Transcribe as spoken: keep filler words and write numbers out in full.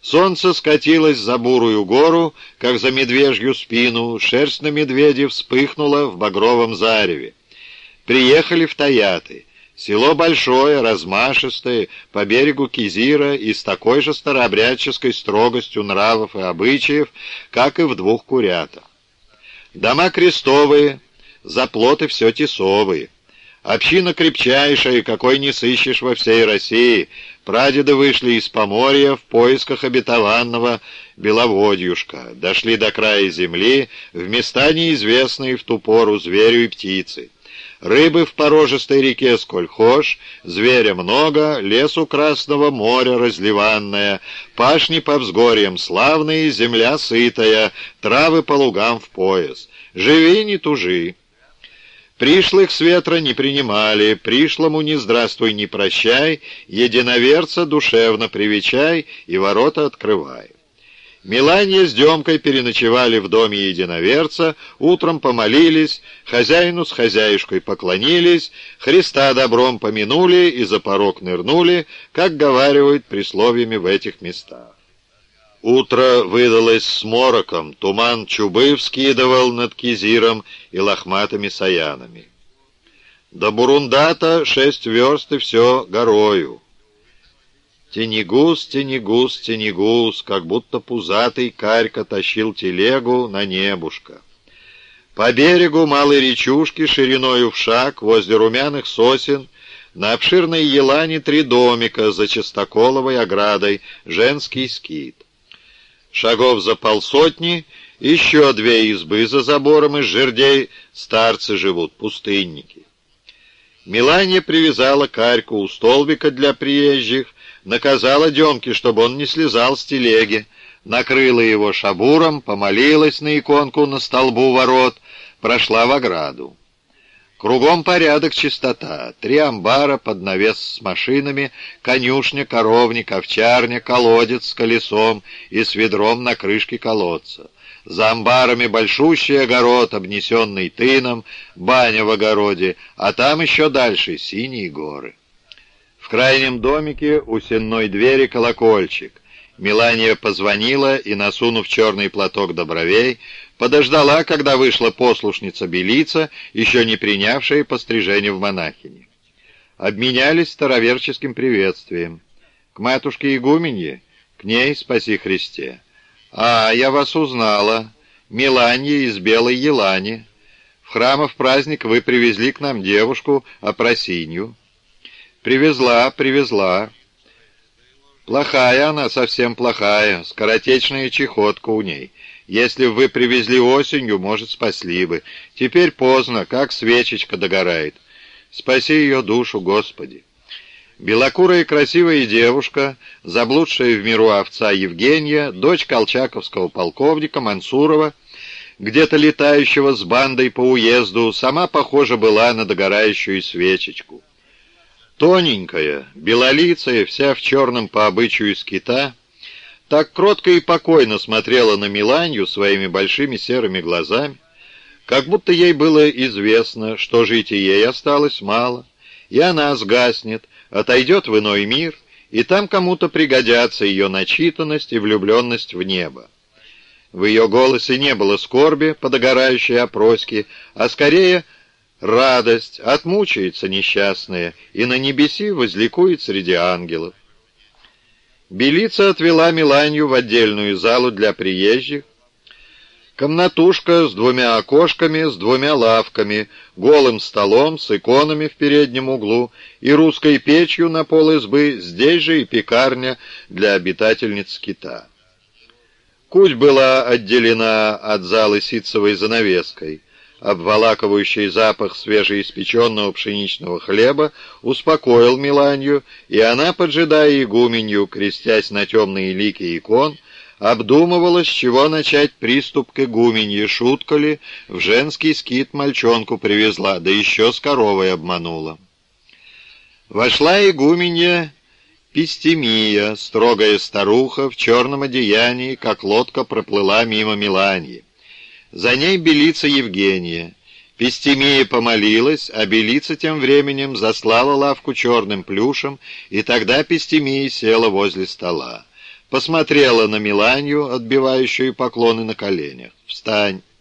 Солнце скатилось за бурую гору, как за медвежью спину, шерсть на медведе вспыхнула в багровом зареве. Приехали в Таяты. Село большое, размашистое, по берегу Кизира и с такой же старообрядческой строгостью нравов и обычаев, как и в двух Курятах. Дома крестовые, заплоты все тесовые. Община крепчайшая, какой не сыщешь во всей России. Прадеды вышли из Поморья в поисках обетованного Беловодьюшка, дошли до края земли, в места неизвестные в ту пору зверю и птице. Рыбы в порожистой реке сколь хошь, зверя много, лесу Красного моря разливанная, пашни по взгорьям славные, земля сытая, травы по лугам в пояс. Живи, не тужи. Пришлых с ветра не принимали, пришлому ни здравствуй, ни прощай, единоверца душевно привечай и ворота открывай. Меланья с Демкой переночевали в доме единоверца, утром помолились, хозяину с хозяюшкой поклонились, Христа добром помянули и за порог нырнули, как говаривают присловиями в этих местах. Утро выдалось с мороком, туман чубы вскидывал над Кизиром и лохматыми саянами. До Бурундата шесть верст и все горою. Тенегуз, тенегуз, тенегуз, как будто пузатый карька тащил телегу на небушко. По берегу малой речушки шириною в шаг возле румяных сосен на обширной елане три домика за частоколовой оградой, женский скит. Шагов за полсотни, еще две избы за забором из жердей, старцы живут, пустынники. Меланья привязала карьку у столбика для приезжих, наказала Демке, чтобы он не слезал с телеги, накрыла его шабуром, помолилась на иконку на столбу ворот, прошла в ограду. Кругом порядок, чистота, три амбара под навес с машинами, конюшня, коровник, овчарня, колодец с колесом и с ведром на крышке колодца. За амбарами большущий огород, обнесенный тыном, баня в огороде, а там еще дальше синие горы. В крайнем домике у сенной двери колокольчик. Меланья позвонила и, насунув черный платок до бровей, подождала, когда вышла послушница Белица, еще не принявшая пострижение в монахини. Обменялись староверческим приветствием. К матушке игуменье, к ней, спаси Христе. «А, я вас узнала. Меланья из Белой Елани. В храмов праздник вы привезли к нам девушку Опросинью». «Привезла, привезла. Плохая она, совсем плохая, скоротечная чехотка у ней. Если вы привезли осенью, может, спасли бы. Теперь поздно, как свечечка догорает. Спаси ее душу, Господи». Белокурая красивая девушка, заблудшая в миру овца Евгения, дочь колчаковского полковника Мансурова, где-то летающего с бандой по уезду, сама похожа была на догорающую свечечку. Тоненькая, белолицая, вся в черном по обычаю скита, так кротко и покойно смотрела на Меланью своими большими серыми глазами, как будто ей было известно, что жить и ей осталось мало, и она сгаснет, отойдет в иной мир, и там кому-то пригодятся ее начитанность и влюбленность в небо. В ее голосе не было скорби по догорающей опроске, а скорее радость, отмучается несчастная, и на небеси возликует среди ангелов. Белица отвела Меланью в отдельную залу для приезжих. Комнатушка с двумя окошками, с двумя лавками, голым столом с иконами в переднем углу и русской печью на пол избы, здесь же и пекарня для обитательниц скита. Куть была отделена от залы ситцевой занавеской. Обволакивающий запах свежеиспеченного пшеничного хлеба успокоил Меланью, и она, поджидая игуменью, крестясь на темные лики икон, обдумывала, с чего начать приступ к игуменье, шутка ли, в женский скит мальчонку привезла, да еще с коровой обманула. Вошла игуменья Пистемия, строгая старуха, в черном одеянии, как лодка проплыла мимо Меланьи. За ней Белица Евгения. Пистемия помолилась, а Белица тем временем заслала лавку черным плюшем, и тогда Пистемия села возле стола. посмотрела на Миланью, отбивающую поклоны на коленях. «Встань!»